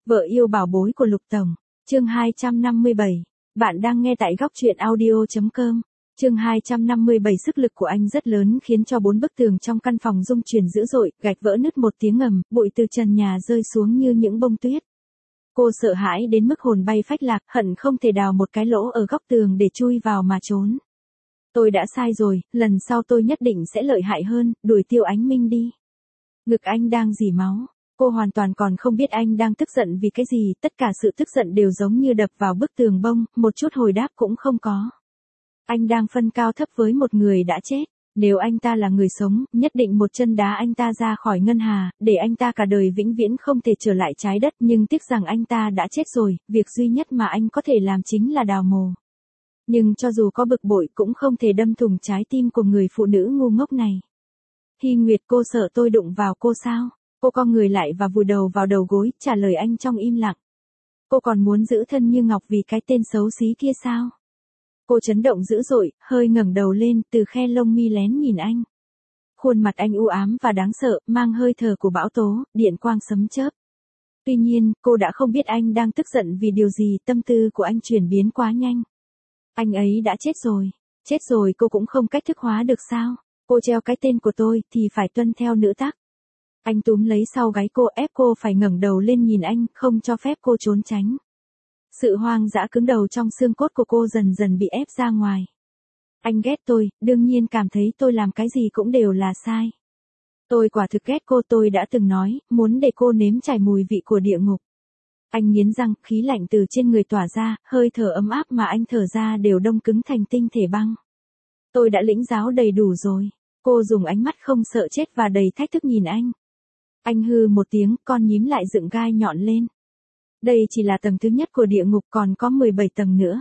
Vợ yêu bảo bối của Lục Tổng. Chương 257. Bạn đang nghe tại góc truyện audio.com. Chương 257. Sức lực của anh rất lớn khiến cho 4 bức tường trong căn phòng rung chuyển dữ dội, gạch vỡ nứt một tiếng ầm, bụi từ trần nhà rơi xuống như những bông tuyết. Cô sợ hãi đến mức hồn bay phách lạc, hận không thể đào một cái lỗ ở góc tường để chui vào mà trốn. Tôi đã sai rồi, lần sau tôi nhất định sẽ lợi hại hơn, đuổi Tiêu Ánh Minh đi. Ngực anh đang rỉ máu. Cô hoàn toàn còn không biết anh đang tức giận vì cái gì, tất cả sự tức giận đều giống như đập vào bức tường bông, một chút hồi đáp cũng không có. Anh đang phân cao thấp với một người đã chết. Nếu anh ta là người sống, nhất định một chân đá anh ta ra khỏi ngân hà, để anh ta cả đời vĩnh viễn không thể trở lại trái đất, nhưng tiếc rằng anh ta đã chết rồi, việc duy nhất mà anh có thể làm chính là đào mồ. Nhưng cho dù có bực bội cũng không thể đâm thủng trái tim của người phụ nữ ngu ngốc này. Hy Nguyệt, cô sợ tôi đụng vào cô sao? Cô co người lại và vùi đầu vào đầu gối, trả lời anh trong im lặng. Cô còn muốn giữ thân như ngọc vì cái tên xấu xí kia sao? Cô chấn động dữ dội, hơi ngẩng đầu lên, từ khe lông mi lén nhìn anh. Khuôn mặt anh u ám và đáng sợ, mang hơi thở của bão tố, điện quang sấm chớp. Tuy nhiên, cô đã không biết anh đang tức giận vì điều gì, tâm tư của anh chuyển biến quá nhanh. Anh ấy đã chết rồi cô cũng không cách thức hóa được sao? Cô treo cái tên của tôi thì phải tuân theo nữ tắc. Anh túm lấy sau gáy cô, ép cô phải ngẩng đầu lên nhìn anh, không cho phép cô trốn tránh. Sự hoang dã cứng đầu trong xương cốt của cô dần dần bị ép ra ngoài. Anh ghét tôi, đương nhiên cảm thấy tôi làm cái gì cũng đều là sai. Tôi quả thực ghét cô, tôi đã từng nói, muốn để cô nếm trải mùi vị của địa ngục. Anh nghiến răng, khí lạnh từ trên người tỏa ra, hơi thở ấm áp mà anh thở ra đều đông cứng thành tinh thể băng. Tôi đã lĩnh giáo đầy đủ rồi. Cô dùng ánh mắt không sợ chết và đầy thách thức nhìn anh. Anh hừ một tiếng, con nhím lại dựng gai nhọn lên. Đây chỉ là tầng thứ nhất của địa ngục, còn có 17 tầng nữa.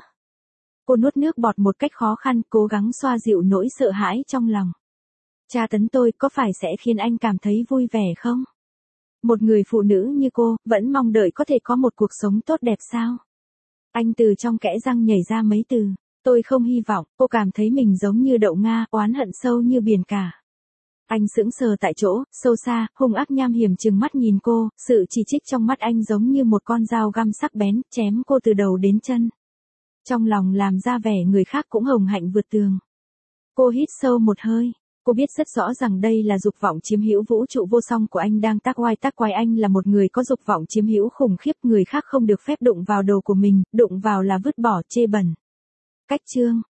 Cô nuốt nước bọt một cách khó khăn, cố gắng xoa dịu nỗi sợ hãi trong lòng. Tra tấn tôi có phải sẽ khiến anh cảm thấy vui vẻ không? Một người phụ nữ như cô, vẫn mong đợi có thể có một cuộc sống tốt đẹp sao? Anh từ trong kẽ răng nhảy ra mấy từ. Tôi không hy vọng. Cô cảm thấy mình giống như đậu Nga, oán hận sâu như biển cả. Anh sững sờ tại chỗ, sâu xa, hung ác nham hiểm trừng mắt nhìn cô, sự chỉ trích trong mắt anh giống như một con dao găm sắc bén, chém cô từ đầu đến chân. Trong lòng làm ra vẻ người khác cũng hồng hạnh vượt tường. Cô hít sâu một hơi. Cô biết rất rõ rằng đây là dục vọng chiếm hữu vũ trụ vô song của anh đang tác oai anh là một người có dục vọng chiếm hữu khủng khiếp, người khác không được phép đụng vào đồ của mình, đụng vào là vứt bỏ, chê bẩn. Cách chương.